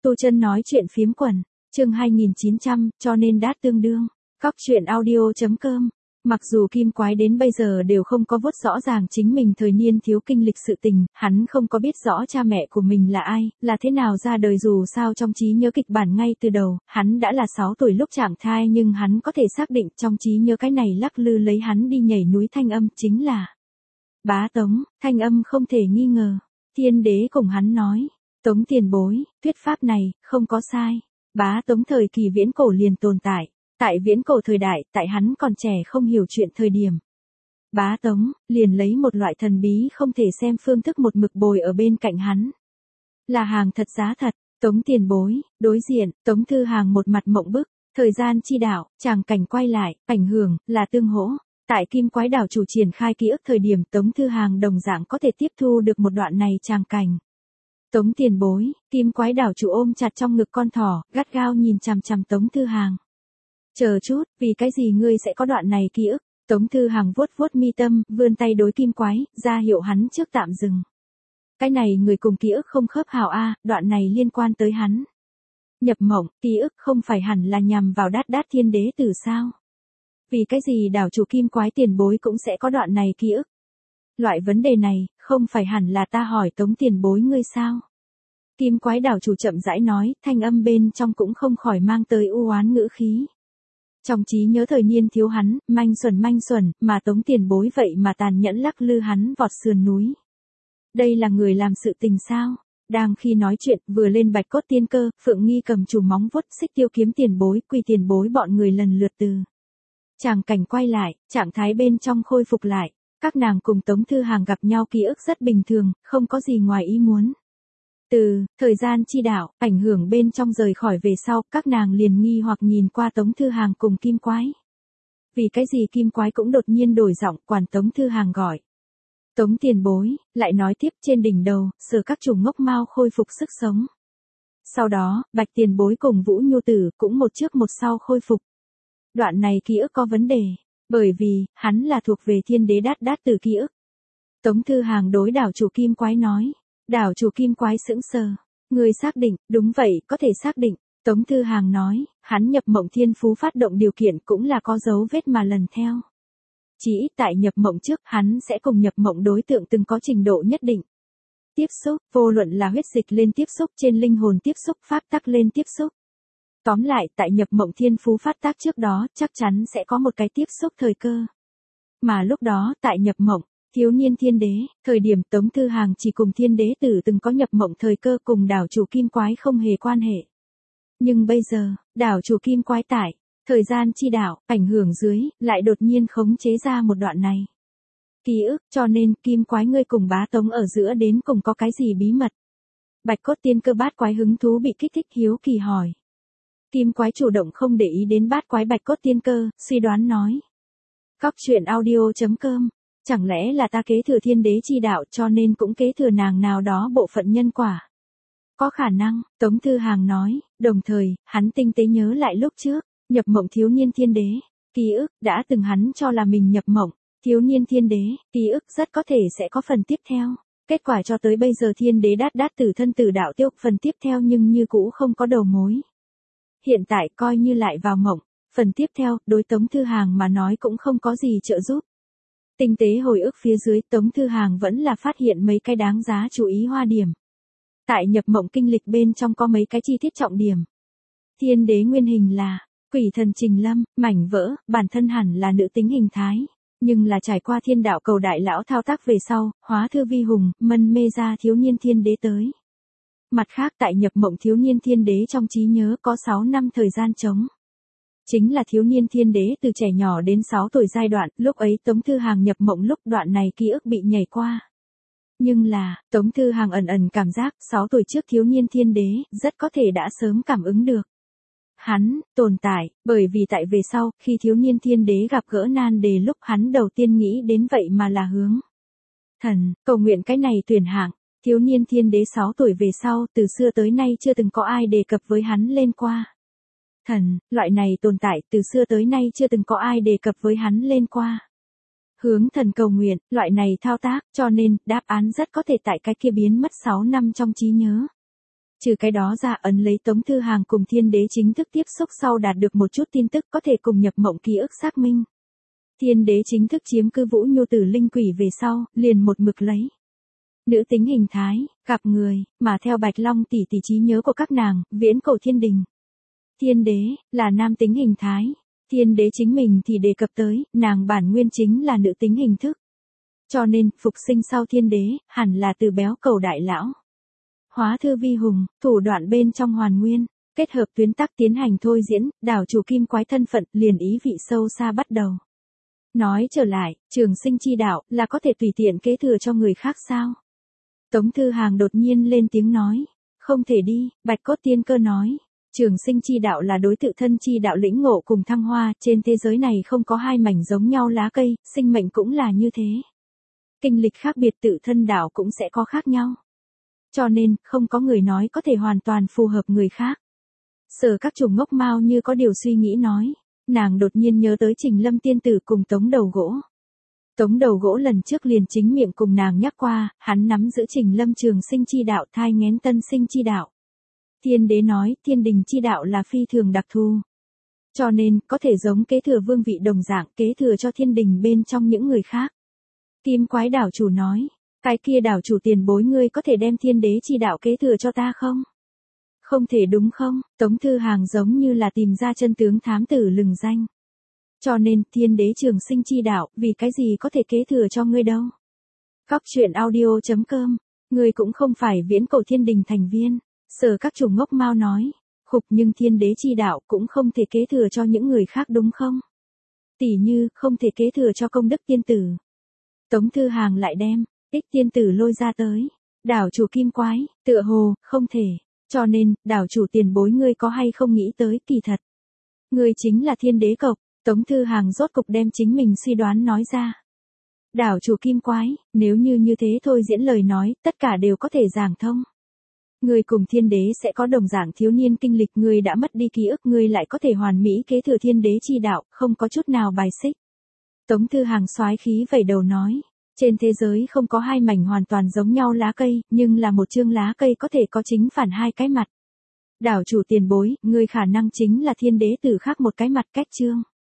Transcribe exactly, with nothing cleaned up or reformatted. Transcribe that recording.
Tu Chân nói chuyện phiếm quần, chương hai nghìn chín trăm, cho nên đát tương đương. Cóc truyện audio chấm com. Mặc dù Kim Quái đến bây giờ đều không có vuốt rõ ràng chính mình thời niên thiếu kinh lịch sự tình, hắn không có biết rõ cha mẹ của mình là ai, là thế nào ra đời, dù sao trong trí nhớ kịch bản ngay từ đầu, hắn đã là sáu tuổi lúc chạm thai, nhưng hắn có thể xác định trong trí nhớ cái này lắc lư lấy hắn đi nhảy núi thanh âm chính là Bá Tống. Thanh âm không thể nghi ngờ. Thiên đế cùng hắn nói, Tống tiền bối, thuyết pháp này, không có sai. Bá Tống thời kỳ viễn cổ liền tồn tại. Tại viễn cổ thời đại, tại hắn còn trẻ không hiểu chuyện thời điểm. Bá Tống, liền lấy một loại thần bí không thể xem phương thức một mực bồi ở bên cạnh hắn. Là hàng thật giá thật, Tống tiền bối, đối diện, Tống Thư Hàng một mặt mộng bức, thời gian chi đạo, tràng cảnh quay lại, ảnh hưởng, là tương hỗ. Tại Kim Quái đảo chủ triển khai ký ức thời điểm Tống Thư Hàng đồng dạng có thể tiếp thu được một đoạn này tràng cảnh. Tống tiền bối, Kim Quái đảo chủ ôm chặt trong ngực con thỏ, gắt gao nhìn chằm chằm Tống Thư Hàng. Chờ chút, vì cái gì ngươi sẽ có đoạn này ký ức? Tống Thư Hàng vuốt vuốt mi tâm, vươn tay đối Kim Quái, ra hiệu hắn trước tạm dừng. Cái này người cùng ký ức không khớp hảo a, đoạn này liên quan tới hắn. Nhập mộng, ký ức không phải hẳn là nhằm vào đát đát thiên đế tử sao? Vì cái gì đảo chủ Kim Quái tiền bối cũng sẽ có đoạn này ký ức? Loại vấn đề này, không phải hẳn là ta hỏi Tống tiền bối ngươi sao? Kim Quái đảo chủ chậm rãi nói, thanh âm bên trong cũng không khỏi mang tới u oán ngữ khí. Trong trí nhớ thời niên thiếu hắn, manh xuẩn manh xuẩn, mà Tống tiền bối vậy mà tàn nhẫn lắc lư hắn vọt sườn núi. Đây là người làm sự tình sao? Đang khi nói chuyện, vừa lên bạch cốt tiên cơ, Phượng Nghi cầm chùm móng vuốt xích tiêu kiếm tiền bối, quy tiền bối bọn người lần lượt từ. Tràng cảnh quay lại, trạng thái bên trong khôi phục lại, các nàng cùng Tống Thư Hàng gặp nhau ký ức rất bình thường, không có gì ngoài ý muốn. Từ, thời gian chi đạo, ảnh hưởng bên trong rời khỏi về sau, các nàng liền nghi hoặc nhìn qua Tống Thư Hàng cùng Kim Quái. Vì cái gì Kim Quái cũng đột nhiên đổi giọng, quản Tống Thư Hàng gọi. Tống tiền bối, lại nói tiếp trên đỉnh đầu, sờ các chủng ngốc mau khôi phục sức sống. Sau đó, Bạch tiền bối cùng Vũ Nhu Tử cũng một trước một sau khôi phục. Đoạn này ký ức có vấn đề, bởi vì, hắn là thuộc về thiên đế đát đát từ ký ức. Tống Thư Hàng đối đảo chủ Kim Quái nói. Đảo chủ Kim Quái sững sờ. Người xác định, đúng vậy, có thể xác định. Tống Thư Hàng nói, hắn nhập mộng thiên phú phát động điều kiện cũng là có dấu vết mà lần theo. Chỉ ít tại nhập mộng trước, hắn sẽ cùng nhập mộng đối tượng từng có trình độ nhất định. Tiếp xúc, vô luận là huyết dịch lên tiếp xúc, trên linh hồn tiếp xúc, pháp tắc lên tiếp xúc. Tóm lại, tại nhập mộng thiên phú phát tác trước đó, chắc chắn sẽ có một cái tiếp xúc thời cơ. Mà lúc đó, tại nhập mộng, thiếu niên thiên đế, thời điểm Tống Thư Hàng chỉ cùng thiên đế tử từng có nhập mộng thời cơ cùng đảo chủ Kim Quái không hề quan hệ. Nhưng bây giờ, đảo chủ Kim Quái tại, thời gian chi đảo, ảnh hưởng dưới, lại đột nhiên khống chế ra một đoạn này. Ký ức, cho nên, Kim Quái ngươi cùng Bá Tống ở giữa đến cùng có cái gì bí mật? Bạch cốt tiên cơ bát quái hứng thú bị kích thích hiếu kỳ hỏi. Kim Quái chủ động không để ý đến bát quái bạch cốt tiên cơ, suy đoán nói. Cóc truyện audio chấm com. Chẳng lẽ là ta kế thừa thiên đế chi đạo cho nên cũng kế thừa nàng nào đó bộ phận nhân quả? Có khả năng, Tống Thư Hàng nói, đồng thời, hắn tinh tế nhớ lại lúc trước, nhập mộng thiếu niên thiên đế, ký ức, đã từng hắn cho là mình nhập mộng, thiếu niên thiên đế, ký ức rất có thể sẽ có phần tiếp theo. Kết quả cho tới bây giờ thiên đế đát đát tử thân tử đạo tiêu, phần tiếp theo nhưng như cũ không có đầu mối. Hiện tại coi như lại vào mộng, phần tiếp theo, đối Tống Thư Hàng mà nói cũng không có gì trợ giúp. Tinh tế hồi ức phía dưới, Tống Thư Hàng vẫn là phát hiện mấy cái đáng giá chú ý hoa điểm. Tại nhập mộng kinh lịch bên trong có mấy cái chi tiết trọng điểm. Thiên đế nguyên hình là, quỷ thần Trình Lâm, mảnh vỡ, bản thân hẳn là nữ tính hình thái. Nhưng là trải qua thiên đạo cầu đại lão thao tác về sau, hóa thư vi hùng, mân mê ra thiếu niên thiên đế tới. Mặt khác tại nhập mộng thiếu niên thiên đế trong trí nhớ có sáu năm thời gian trống. Chính là thiếu niên thiên đế từ trẻ nhỏ đến sáu tuổi giai đoạn, lúc ấy Tống Thư Hàng nhập mộng lúc đoạn này ký ức bị nhảy qua. Nhưng là, Tống Thư Hàng ẩn ẩn cảm giác sáu tuổi trước thiếu niên thiên đế, rất có thể đã sớm cảm ứng được. Hắn, tồn tại, bởi vì tại về sau, khi thiếu niên thiên đế gặp gỡ nan đề lúc hắn đầu tiên nghĩ đến vậy mà là hướng. Thần, cầu nguyện cái này tuyển hạng, thiếu niên thiên đế sáu tuổi về sau, từ xưa tới nay chưa từng có ai đề cập với hắn lên qua. Thần, loại này tồn tại từ xưa tới nay chưa từng có ai đề cập với hắn lên qua. Hướng thần cầu nguyện, loại này thao tác, cho nên, đáp án rất có thể tại cái kia biến mất sáu năm trong trí nhớ. Trừ cái đó ra, ấn lấy Tống Thư Hàng cùng Thiên Đế chính thức tiếp xúc sau đạt được một chút tin tức có thể cùng nhập mộng ký ức xác minh. Thiên Đế chính thức chiếm cư Vũ Nhu Tử linh quỷ về sau, liền một mực lấy nữ tính hình thái, gặp người, mà theo Bạch Long tỷ tỷ trí nhớ của các nàng, viễn cổ thiên đình. Thiên Đế, là nam tính hình thái. Thiên Đế chính mình thì đề cập tới, nàng bản nguyên chính là nữ tính hình thức. Cho nên, phục sinh sau Thiên Đế, hẳn là từ béo cầu đại lão. Hóa thư vi hùng, thủ đoạn bên trong hoàn nguyên, kết hợp tuyến tắc tiến hành thôi diễn, đảo chủ kim quái thân phận, liền ý vị sâu xa bắt đầu. Nói trở lại, trường sinh chi đạo, là có thể tùy tiện kế thừa cho người khác sao? Tống Thư Hàng đột nhiên lên tiếng nói. Không thể đi, Bạch Cốt Tiên Cơ nói. Trường sinh chi đạo là đối tự thân chi đạo lĩnh ngộ cùng thăng hoa, trên thế giới này không có hai mảnh giống nhau lá cây, sinh mệnh cũng là như thế. Kinh lịch khác biệt tự thân đạo cũng sẽ có khác nhau. Cho nên, không có người nói có thể hoàn toàn phù hợp người khác. Sở Các Chủ ngốc mao như có điều suy nghĩ nói. Nàng đột nhiên nhớ tới Trình Lâm tiên tử cùng Tống Đầu Gỗ. Tống Đầu Gỗ lần trước liền chính miệng cùng nàng nhắc qua, hắn nắm giữ Trình Lâm trường sinh chi đạo thai nghén tân sinh chi đạo. Thiên Đế nói, thiên đình chi đạo là phi thường đặc thù. Cho nên, có thể giống kế thừa vương vị đồng dạng kế thừa cho thiên đình bên trong những người khác. Kim Quái đảo chủ nói, cái kia đảo chủ tiền bối ngươi có thể đem Thiên Đế chi đạo kế thừa cho ta không? Không thể đúng không? Tống Thư Hàng giống như là tìm ra chân tướng thám tử lừng danh. Cho nên, Thiên Đế trường sinh chi đạo, vì cái gì có thể kế thừa cho ngươi đâu? Góc truyện audio chấm com, ngươi cũng không phải viễn cổ thiên đình thành viên. Sở Các Chủ ngốc mao nói, khục nhưng Thiên Đế chi đạo cũng không thể kế thừa cho những người khác đúng không? Tỷ như, không thể kế thừa cho công đức tiên tử. Tống Thư Hàng lại đem, ích tiên tử lôi ra tới. Đảo chủ kim quái, tựa hồ, không thể. Cho nên, đảo chủ tiền bối ngươi có hay không nghĩ tới, kỳ thật. Ngươi chính là Thiên Đế cộc. Tống Thư Hàng rốt cục đem chính mình suy đoán nói ra. Đảo chủ kim quái, nếu như như thế thôi diễn lời nói, tất cả đều có thể giảng thông. Ngươi cùng Thiên Đế sẽ có đồng dạng thiếu niên kinh lịch, ngươi đã mất đi ký ức, ngươi lại có thể hoàn mỹ kế thừa Thiên Đế chi đạo, không có chút nào bài xích. Tống Thư Hàng soái khí vẩy đầu nói, trên thế giới không có hai mảnh hoàn toàn giống nhau lá cây, nhưng là một chương lá cây có thể có chính phản hai cái mặt. Đảo chủ tiền bối, ngươi khả năng chính là Thiên Đế từ khác một cái mặt cách chương.